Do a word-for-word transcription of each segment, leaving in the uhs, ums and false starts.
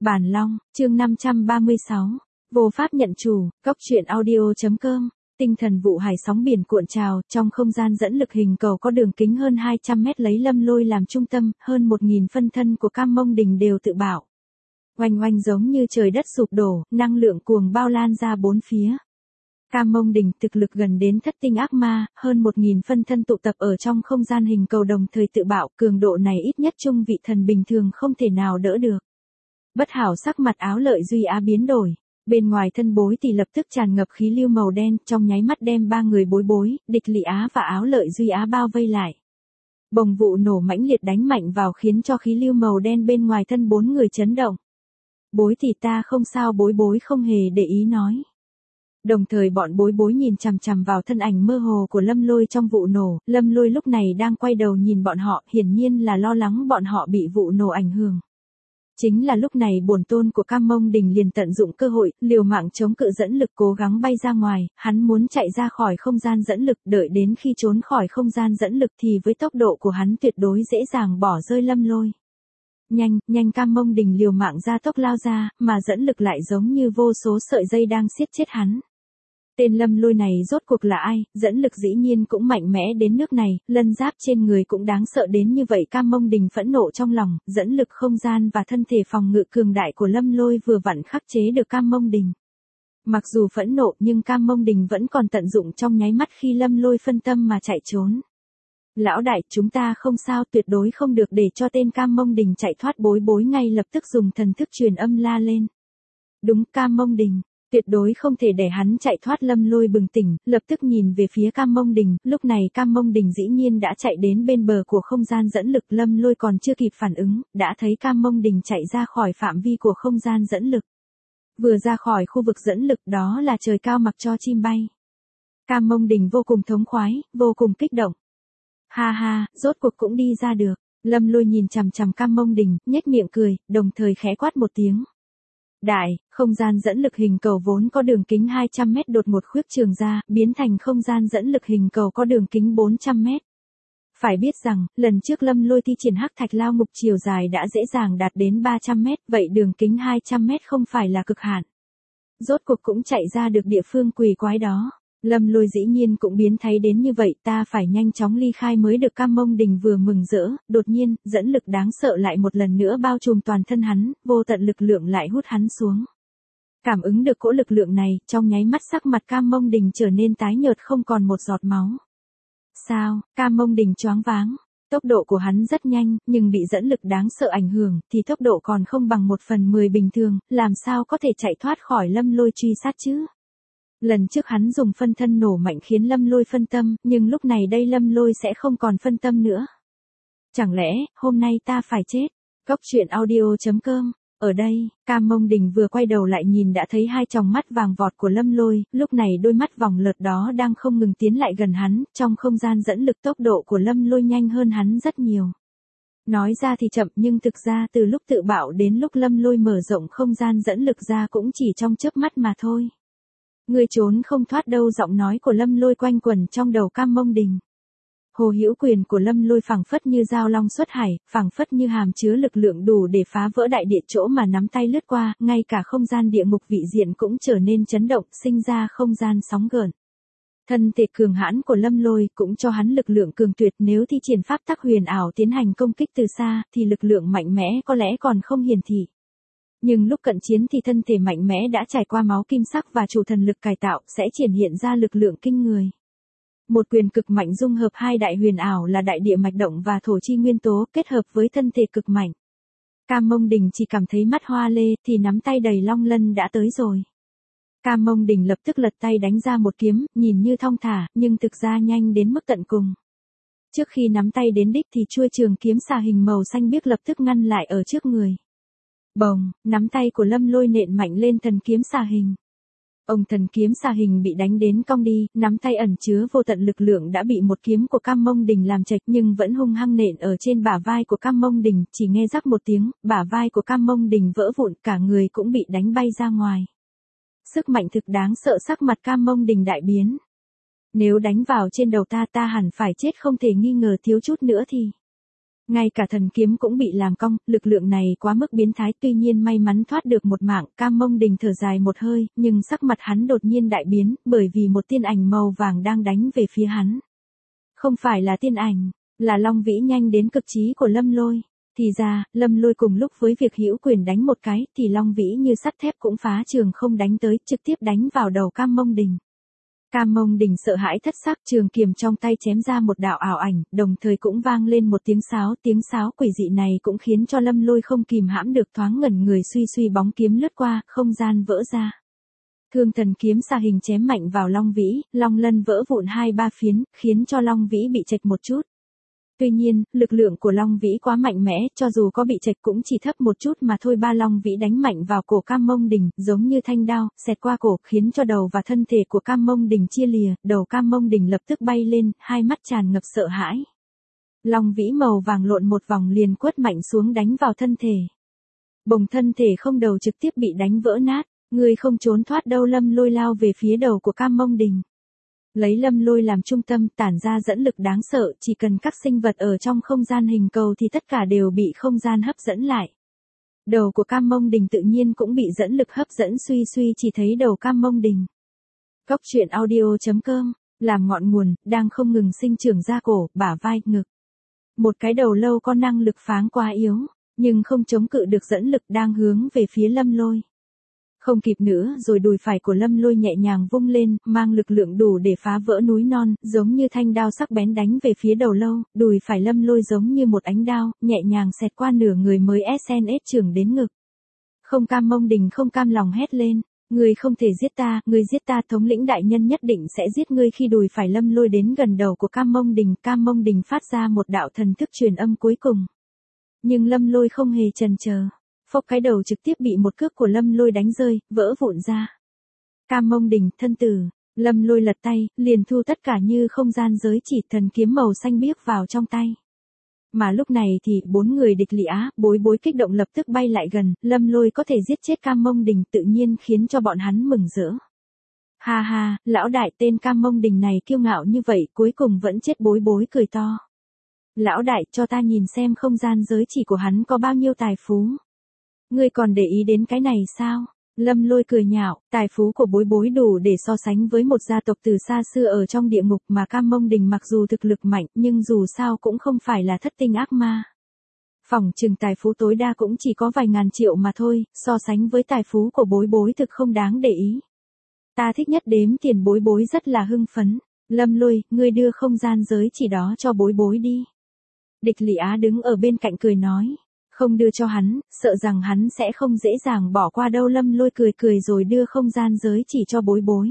Bản Long, chương năm trăm ba mươi sáu. Vô pháp nhận chủ, Cốc truyện audio.com. Tinh thần vụ hải sóng biển cuộn trào, trong không gian dẫn lực hình cầu có đường kính hơn hai trăm mét lấy Lâm Lôi làm trung tâm, hơn một nghìn phân thân của Cam Mông Đình đều tự bạo. Oanh oanh giống như trời đất sụp đổ, năng lượng cuồng bao lan ra bốn phía. Cam Mông Đình thực lực gần đến thất tinh ác ma, hơn một nghìn phân thân tụ tập ở trong không gian hình cầu đồng thời tự bạo, cường độ này ít nhất trung vị thần bình thường không thể nào đỡ được. Bất hảo sắc mặt Áo Lợi Duy Á biến đổi, bên ngoài thân bối thì lập tức tràn ngập khí lưu màu đen, trong nháy mắt đem ba người bối bối, Địch Lị Á và Áo Lợi Duy Á bao vây lại. Bồng vụ nổ mãnh liệt đánh mạnh vào khiến cho khí lưu màu đen bên ngoài thân bốn người chấn động. Bối thì ta không sao, bối bối không hề để ý nói. Đồng thời bọn bối bối nhìn chằm chằm vào thân ảnh mơ hồ của Lâm Lôi trong vụ nổ, Lâm Lôi lúc này đang quay đầu nhìn bọn họ, hiển nhiên là lo lắng bọn họ bị vụ nổ ảnh hưởng. Chính là lúc này bổn tôn của Cam Mông Đình liền tận dụng cơ hội, liều mạng chống cự dẫn lực cố gắng bay ra ngoài, hắn muốn chạy ra khỏi không gian dẫn lực, đợi đến khi trốn khỏi không gian dẫn lực thì với tốc độ của hắn tuyệt đối dễ dàng bỏ rơi Lâm Lôi. Nhanh, nhanh Cam Mông Đình liều mạng ra tốc lao ra, mà dẫn lực lại giống như vô số sợi dây đang siết chết hắn. Tên Lâm Lôi này rốt cuộc là ai, dẫn lực dĩ nhiên cũng mạnh mẽ đến nước này, lân giáp trên người cũng đáng sợ đến như vậy. Cam Mông Đình phẫn nộ trong lòng, dẫn lực không gian và thân thể phòng ngự cường đại của Lâm Lôi vừa vặn khắc chế được Cam Mông Đình. Mặc dù phẫn nộ nhưng Cam Mông Đình vẫn còn tận dụng trong nháy mắt khi Lâm Lôi phân tâm mà chạy trốn. Lão đại, chúng ta không sao, tuyệt đối không được để cho tên Cam Mông Đình chạy thoát. Bối bối ngay lập tức dùng thần thức truyền âm la lên. Đúng, Cam Mông Đình. Tuyệt đối không thể để hắn chạy thoát. Lâm Lôi bừng tỉnh, lập tức nhìn về phía Cam Mông Đình, lúc này Cam Mông Đình dĩ nhiên đã chạy đến bên bờ của không gian dẫn lực. Lâm Lôi còn chưa kịp phản ứng, đã thấy Cam Mông Đình chạy ra khỏi phạm vi của không gian dẫn lực. Vừa ra khỏi khu vực dẫn lực đó là trời cao mặc cho chim bay. Cam Mông Đình vô cùng thống khoái, vô cùng kích động. Ha ha, rốt cuộc cũng đi ra được. Lâm Lôi nhìn chằm chằm Cam Mông Đình, nhếch miệng cười, đồng thời khẽ quát một tiếng. Đại, không gian dẫn lực hình cầu vốn có đường kính hai trăm mét đột ngột khuyết trường ra, biến thành không gian dẫn lực hình cầu có đường kính bốn trăm mét. Phải biết rằng, lần trước Lâm Lôi thi triển hắc thạch lao ngục chiều dài đã dễ dàng đạt đến ba trăm mét, vậy đường kính hai trăm mét không phải là cực hạn. Rốt cuộc cũng chạy ra được địa phương quỷ quái đó. Lâm Lôi dĩ nhiên cũng biến thái đến như vậy, ta phải nhanh chóng ly khai mới được. Cam Mông Đình vừa mừng rỡ, đột nhiên, dẫn lực đáng sợ lại một lần nữa bao trùm toàn thân hắn, vô tận lực lượng lại hút hắn xuống. Cảm ứng được cỗ lực lượng này, trong nháy mắt sắc mặt Cam Mông Đình trở nên tái nhợt không còn một giọt máu. Sao? Cam Mông Đình choáng váng. Tốc độ của hắn rất nhanh, nhưng bị dẫn lực đáng sợ ảnh hưởng, thì tốc độ còn không bằng một phần mười bình thường, làm sao có thể chạy thoát khỏi Lâm Lôi truy sát chứ? Lần trước hắn dùng phân thân nổ mạnh khiến Lâm Lôi phân tâm, nhưng lúc này đây Lâm Lôi sẽ không còn phân tâm nữa. Chẳng lẽ, hôm nay ta phải chết? Cốc truyện audio.com. Ở đây, Cam Mông Đình vừa quay đầu lại nhìn đã thấy hai tròng mắt vàng vọt của Lâm Lôi, lúc này đôi mắt vòng lợt đó đang không ngừng tiến lại gần hắn, trong không gian dẫn lực tốc độ của Lâm Lôi nhanh hơn hắn rất nhiều. Nói ra thì chậm nhưng thực ra từ lúc tự bạo đến lúc Lâm Lôi mở rộng không gian dẫn lực ra cũng chỉ trong chớp mắt mà thôi. Ngươi trốn không thoát đâu. Giọng nói của Lâm Lôi quanh quẩn trong đầu Cam Mông Đình. Hồ hữu quyền của Lâm Lôi phảng phất như dao long xuất hải, phảng phất như hàm chứa lực lượng đủ để phá vỡ đại địa. Chỗ mà nắm tay lướt qua, ngay cả không gian địa ngục vị diện cũng trở nên chấn động, sinh ra không gian sóng gợn. Thân thể cường hãn của Lâm Lôi cũng cho hắn lực lượng cường tuyệt, nếu thi triển pháp tắc huyền ảo tiến hành công kích từ xa, thì lực lượng mạnh mẽ có lẽ còn không hiển thị. Nhưng lúc cận chiến thì thân thể mạnh mẽ đã trải qua máu kim sắc và chủ thần lực cải tạo, sẽ triển hiện ra lực lượng kinh người. Một quyền cực mạnh dung hợp hai đại huyền ảo là đại địa mạch động và thổ chi nguyên tố, kết hợp với thân thể cực mạnh. Cam Mông Đình chỉ cảm thấy mắt hoa lê, thì nắm tay đầy long lân đã tới rồi. Cam Mông Đình lập tức lật tay đánh ra một kiếm, nhìn như thong thả, nhưng thực ra nhanh đến mức tận cùng. Trước khi nắm tay đến đích thì chuôi trường kiếm xà hình màu xanh biếc lập tức ngăn lại ở trước người. Bồng, nắm tay của Lâm Lôi nện mạnh lên thần kiếm xà hình. Ông thần kiếm xà hình bị đánh đến cong đi, nắm tay ẩn chứa vô tận lực lượng đã bị một kiếm của Cam Mông Đình làm chệch nhưng vẫn hung hăng nện ở trên bả vai của Cam Mông Đình, chỉ nghe rắc một tiếng, bả vai của Cam Mông Đình vỡ vụn, cả người cũng bị đánh bay ra ngoài. Sức mạnh thực đáng sợ, sắc mặt Cam Mông Đình đại biến. Nếu đánh vào trên đầu ta ta hẳn phải chết không thể nghi ngờ, thiếu chút nữa thì. Ngay cả thần kiếm cũng bị làm cong, lực lượng này quá mức biến thái, tuy nhiên may mắn thoát được một mạng. Cam Mông Đình thở dài một hơi, nhưng sắc mặt hắn đột nhiên đại biến, bởi vì một tiên ảnh màu vàng đang đánh về phía hắn. Không phải là tiên ảnh, là Long Vĩ nhanh đến cực trí của Lâm Lôi. Thì ra, Lâm Lôi cùng lúc với việc hữu quyền đánh một cái, thì Long Vĩ như sắt thép cũng phá trường không đánh tới, trực tiếp đánh vào đầu Cam Mông Đình. Cam Mông Đình sợ hãi thất sắc, trường kiếm trong tay chém ra một đạo ảo ảnh, đồng thời cũng vang lên một tiếng sáo, tiếng sáo quỷ dị này cũng khiến cho Lâm Lôi không kìm hãm được, thoáng ngẩn người, suy suy bóng kiếm lướt qua, không gian vỡ ra. Thương Thần kiếm xà hình chém mạnh vào Long Vĩ, Long Lân vỡ vụn hai ba phiến, khiến cho Long Vĩ bị chệch một chút. Tuy nhiên, lực lượng của Long Vĩ quá mạnh mẽ, cho dù có bị chệch cũng chỉ thấp một chút mà thôi. Ba Long Vĩ đánh mạnh vào cổ Cam Mông Đình, giống như thanh đao, xẹt qua cổ, khiến cho đầu và thân thể của Cam Mông Đình chia lìa, đầu Cam Mông Đình lập tức bay lên, hai mắt tràn ngập sợ hãi. Long Vĩ màu vàng lộn một vòng liền quất mạnh xuống đánh vào thân thể. Bồng thân thể không đầu trực tiếp bị đánh vỡ nát, người không trốn thoát đâu. Lâm Lôi lao về phía đầu của Cam Mông Đình. Lấy Lâm Lôi làm trung tâm, tản ra dẫn lực đáng sợ, chỉ cần các sinh vật ở trong không gian hình cầu thì tất cả đều bị không gian hấp dẫn lại. Đầu của Cam Mông Đình tự nhiên cũng bị dẫn lực hấp dẫn, suy suy chỉ thấy đầu Cam Mông Đình. Cốc truyện audio chấm com, làm ngọn nguồn, đang không ngừng sinh trưởng ra cổ, bả vai, ngực. Một cái đầu lâu có năng lực pháng quá yếu, nhưng không chống cự được dẫn lực đang hướng về phía Lâm Lôi. Không kịp nữa rồi, đùi phải của Lâm Lôi nhẹ nhàng vung lên, mang lực lượng đủ để phá vỡ núi non, giống như thanh đao sắc bén đánh về phía đầu lâu. Đùi phải Lâm Lôi giống như một ánh đao, nhẹ nhàng xẹt qua nửa người mới ét en ét trưởng đến ngực. Không Cam Mông Đình không cam lòng hét lên, ngươi không thể giết ta, ngươi giết ta, thống lĩnh đại nhân nhất định sẽ giết ngươi. Khi đùi phải Lâm Lôi đến gần đầu của Cam Mông Đình, Cam Mông Đình phát ra một đạo thần thức truyền âm cuối cùng. Nhưng Lâm Lôi không hề chần chờ. Phốc, cái đầu trực tiếp bị một cước của Lâm Lôi đánh rơi, vỡ vụn ra. Cam Mông Đình, thân tử. Lâm Lôi lật tay, liền thu tất cả như không gian giới chỉ, thần kiếm màu xanh biếc vào trong tay. Mà lúc này thì bốn người địch Lị Á, Bối Bối kích động lập tức bay lại gần. Lâm Lôi có thể giết chết Cam Mông Đình tự nhiên khiến cho bọn hắn mừng rỡ. Ha ha, lão đại, tên Cam Mông Đình này kiêu ngạo như vậy cuối cùng vẫn chết. Bối Bối cười to. Lão đại, cho ta nhìn xem không gian giới chỉ của hắn có bao nhiêu tài phú. Ngươi còn để ý đến cái này sao? Lâm Lôi cười nhạo, tài phú của Bối Bối đủ để so sánh với một gia tộc từ xa xưa ở trong địa ngục, mà Cam Mông Đình mặc dù thực lực mạnh nhưng dù sao cũng không phải là thất tinh ác ma. Phỏng chừng tài phú tối đa cũng chỉ có vài ngàn triệu mà thôi, so sánh với tài phú của Bối Bối thực không đáng để ý. Ta thích nhất đếm tiền. Bối Bối rất là hưng phấn. Lâm Lôi, ngươi đưa không gian giới chỉ đó cho Bối Bối đi. Địch Lị Á đứng ở bên cạnh cười nói. Không đưa cho hắn, sợ rằng hắn sẽ không dễ dàng bỏ qua đâu. Lâm Lôi cười cười rồi đưa không gian giới chỉ cho Bối Bối.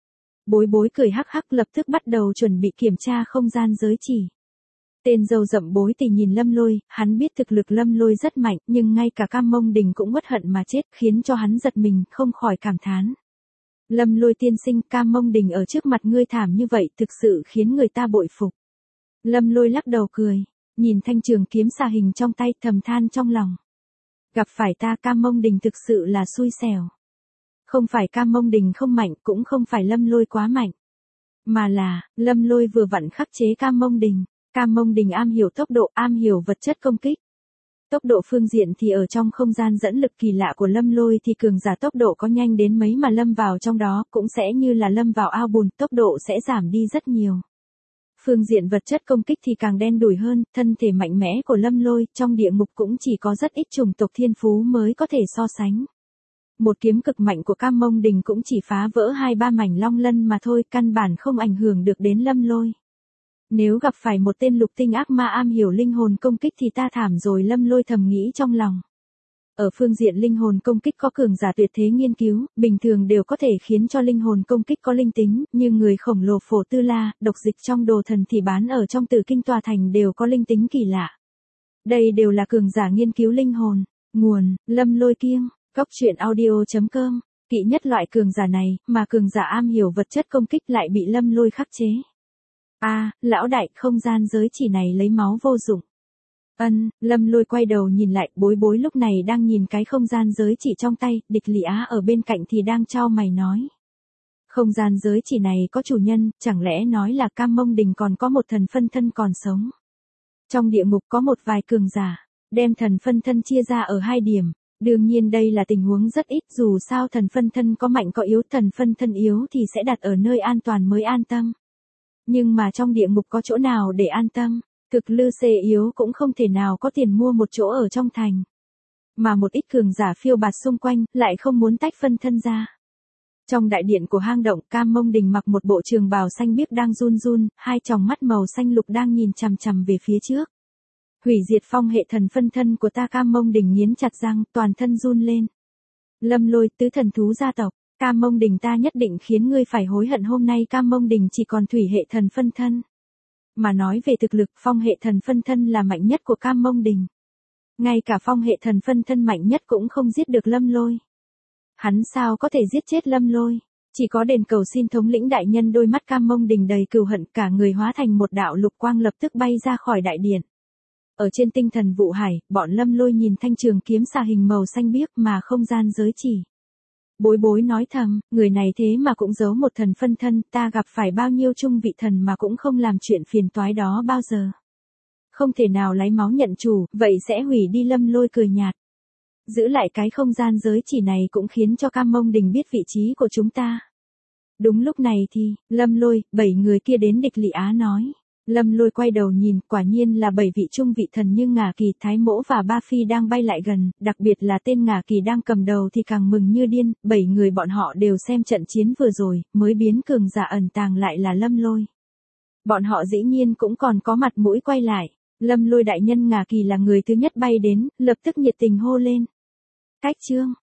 Bối Bối cười hắc hắc lập tức bắt đầu chuẩn bị kiểm tra không gian giới chỉ. Tên râu rậm Bối Tỷ nhìn Lâm Lôi, hắn biết thực lực Lâm Lôi rất mạnh, nhưng ngay cả Cam Mông Đình cũng uất hận mà chết, khiến cho hắn giật mình, không khỏi cảm thán. Lâm Lôi tiên sinh, Cam Mông Đình ở trước mặt ngươi thảm như vậy thực sự khiến người ta bội phục. Lâm Lôi lắc đầu cười. Nhìn thanh trường kiếm xà hình trong tay, thầm than trong lòng. Gặp phải ta, Cam Mông Đình thực sự là xui xẻo. Không phải Cam Mông Đình không mạnh, cũng không phải Lâm Lôi quá mạnh. Mà là, Lâm Lôi vừa vặn khắc chế Cam Mông Đình. Cam Mông Đình am hiểu tốc độ, am hiểu vật chất công kích. Tốc độ phương diện thì ở trong không gian dẫn lực kỳ lạ của Lâm Lôi thì cường giả tốc độ có nhanh đến mấy mà lâm vào trong đó cũng sẽ như là lâm vào ao bùn, tốc độ sẽ giảm đi rất nhiều. Phương diện vật chất công kích thì càng đen đủi hơn, thân thể mạnh mẽ của Lâm Lôi trong địa ngục cũng chỉ có rất ít chủng tộc thiên phú mới có thể so sánh. Một kiếm cực mạnh của Cam Mông Đình cũng chỉ phá vỡ hai ba mảnh long lân mà thôi, căn bản không ảnh hưởng được đến Lâm Lôi. Nếu gặp phải một tên lục tinh ác ma am hiểu linh hồn công kích thì ta thảm rồi. Lâm Lôi thầm nghĩ trong lòng. Ở phương diện linh hồn công kích có cường giả tuyệt thế nghiên cứu, bình thường đều có thể khiến cho linh hồn công kích có linh tính, như người khổng lồ Phổ Tư La, độc dịch trong đồ thần thì bán ở trong Tử Kinh tòa thành đều có linh tính kỳ lạ. Đây đều là cường giả nghiên cứu linh hồn. Nguồn, Lâm Lôi kiêng, cốc truyện audio chấm com. Kỵ nhất loại cường giả này, mà cường giả am hiểu vật chất công kích lại bị Lâm Lôi khắc chế. A, à, lão đại, không gian giới chỉ này lấy máu vô dụng. Ân, Lâm Lôi quay đầu nhìn lại, Bối Bối lúc này đang nhìn cái không gian giới chỉ trong tay, địch Lị Á ở bên cạnh thì đang chau mày nói. Không gian giới chỉ này có chủ nhân, chẳng lẽ nói là Cam Mông Đình còn có một thần phân thân còn sống. Trong địa ngục có một vài cường giả, đem thần phân thân chia ra ở hai điểm. Đương nhiên đây là tình huống rất ít, dù sao thần phân thân có mạnh có yếu, thần phân thân yếu thì sẽ đặt ở nơi an toàn mới an tâm. Nhưng mà trong địa ngục có chỗ nào để an tâm, cực lư xê yếu cũng không thể nào có tiền mua một chỗ ở trong thành. Mà một ít cường giả phiêu bạt xung quanh, lại không muốn tách phân thân ra. Trong đại điện của hang động, Cam Mông Đình mặc một bộ trường bào xanh biếc đang run run, hai tròng mắt màu xanh lục đang nhìn chằm chằm về phía trước. Hủy diệt phong hệ thần phân thân của ta. Cam Mông Đình nghiến chặt răng, toàn thân run lên. Lâm Lôi, tứ thần thú gia tộc, Cam Mông Đình ta nhất định khiến ngươi phải hối hận. Hôm nay Cam Mông Đình chỉ còn thủy hệ thần phân thân. Mà nói về thực lực, phong hệ thần phân thân là mạnh nhất của Cam Mông Đình. Ngay cả phong hệ thần phân thân mạnh nhất cũng không giết được Lâm Lôi. Hắn sao có thể giết chết Lâm Lôi? Chỉ có đền cầu xin thống lĩnh đại nhân. Đôi mắt Cam Mông Đình đầy cừu hận, cả người hóa thành một đạo lục quang lập tức bay ra khỏi đại điện. Ở trên tinh thần vụ hải, bọn Lâm Lôi nhìn thanh trường kiếm xà hình màu xanh biếc mà không gian giới chỉ. Bối bối nói thầm, người này thế mà cũng giấu một thần phân thân, ta gặp phải bao nhiêu trung vị thần mà cũng không làm chuyện phiền toái đó bao giờ. Không thể nào lấy máu nhận chủ, vậy sẽ hủy đi. Lâm Lôi cười nhạt. Giữ lại cái không gian giới chỉ này cũng khiến cho Cam Mông Đình biết vị trí của chúng ta. Đúng lúc này thì, Lâm Lôi, bảy người kia đến. Địch Lị Á nói. Lâm Lôi quay đầu nhìn, quả nhiên là bảy vị trung vị thần nhưng Ngả Kỳ, Thái Mỗ và Ba Phi đang bay lại gần, đặc biệt là tên Ngả Kỳ đang cầm đầu thì càng mừng như điên. Bảy người bọn họ đều xem trận chiến vừa rồi, mới biến cường giả ẩn tàng lại là Lâm Lôi. Bọn họ dĩ nhiên cũng còn có mặt mũi quay lại. Lâm Lôi đại nhân. Ngả Kỳ là người thứ nhất bay đến, lập tức nhiệt tình hô lên. Cách chương